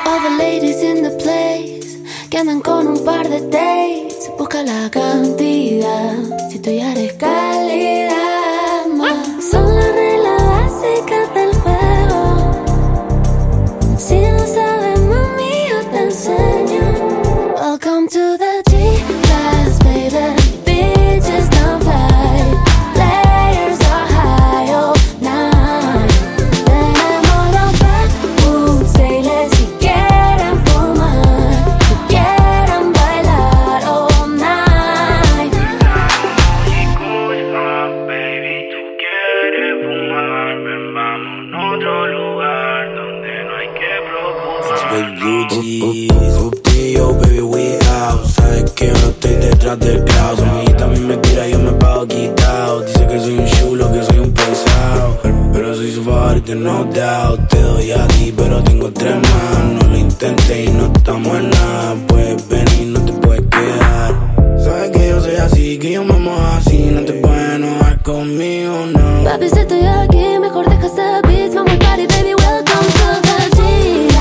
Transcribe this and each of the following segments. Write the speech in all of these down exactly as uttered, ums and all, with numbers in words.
All the ladies in the place que andan con un par de dates, busca la cantidad, si tú ya eres calidad más. Son las reglas básicas del juego. Si no sabes, mami, yo te enseño. Welcome to the G-Class, baby. Bitches don't fight. Players are high all night. Tenemos los backwoods, say si quieren fumar, si quieren bailar all night. Disculpa, baby, tú quieres fumar. Ven, vamos a otro lugar donde no hay que preocuparnos. Yo, baby, we out. Sabes que yo no estoy detrás del crowd. Si también me tira, yo me pago quitado. Dice que soy un chulo, que soy un pesado, pero, pero soy su favorito, no doubt. Te doy a ti, pero tengo tres más. No lo intenté y no estamos en nada. Puedes venir, no te puedes quedar. Sabes que yo soy así, que yo me mojo así. No te puedes enojar conmigo, no. Papi, si estoy aquí, mejor deja ese beat. Vamos al party, baby, welcome to the G.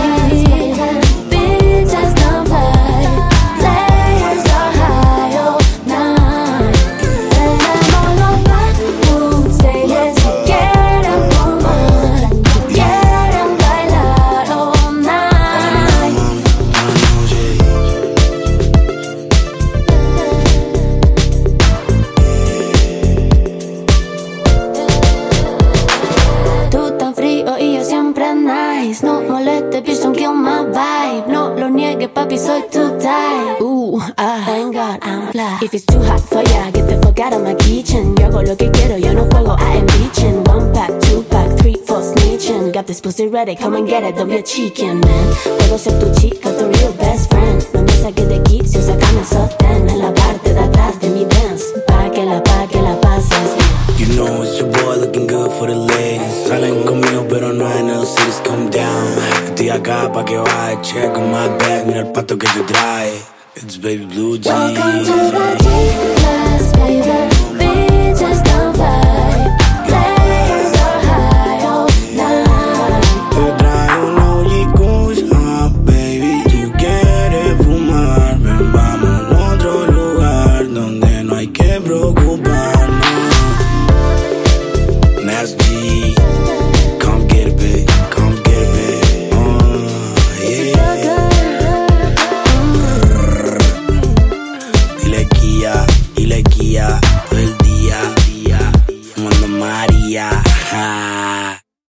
No moleste, bitch, don't kill my vibe. No lo niegues, papi, soy too tight. Ooh, ah, thank God I'm fly. If it's too hot for ya, get the fuck out of my kitchen. Yo hago lo que quiero, yo no juego, I am bitchin'. One pack, two pack, three, four, snitchin'. Got this pussy ready, come and get it, don't be a chicken, man. Puedo ser tu chica, tu real best friend. No me saques de aquí, si sacame el sostén. En la parte de atrás de mi dance, pa' que la, pa' que la pases bien. You know it's your boy looking good for the ladies. Salen conmigo pero no en el cities, come down. Estoy acá pa' que baje, check on my back. Mira el pato que te trae. It's Baby Blue G. Welcome to the G-Class, baby. Bitches don't fight. Players are high all night. Te traigo unos chicos, ah, baby. Tú quieres fumar, ven, vamos a otro lugar donde no hay que preocuparnos. That's G. Come get it, babe. Come get it, babe. Oh, yeah. Dile Kia, dile Kia, todo el día, fumando María. Ja.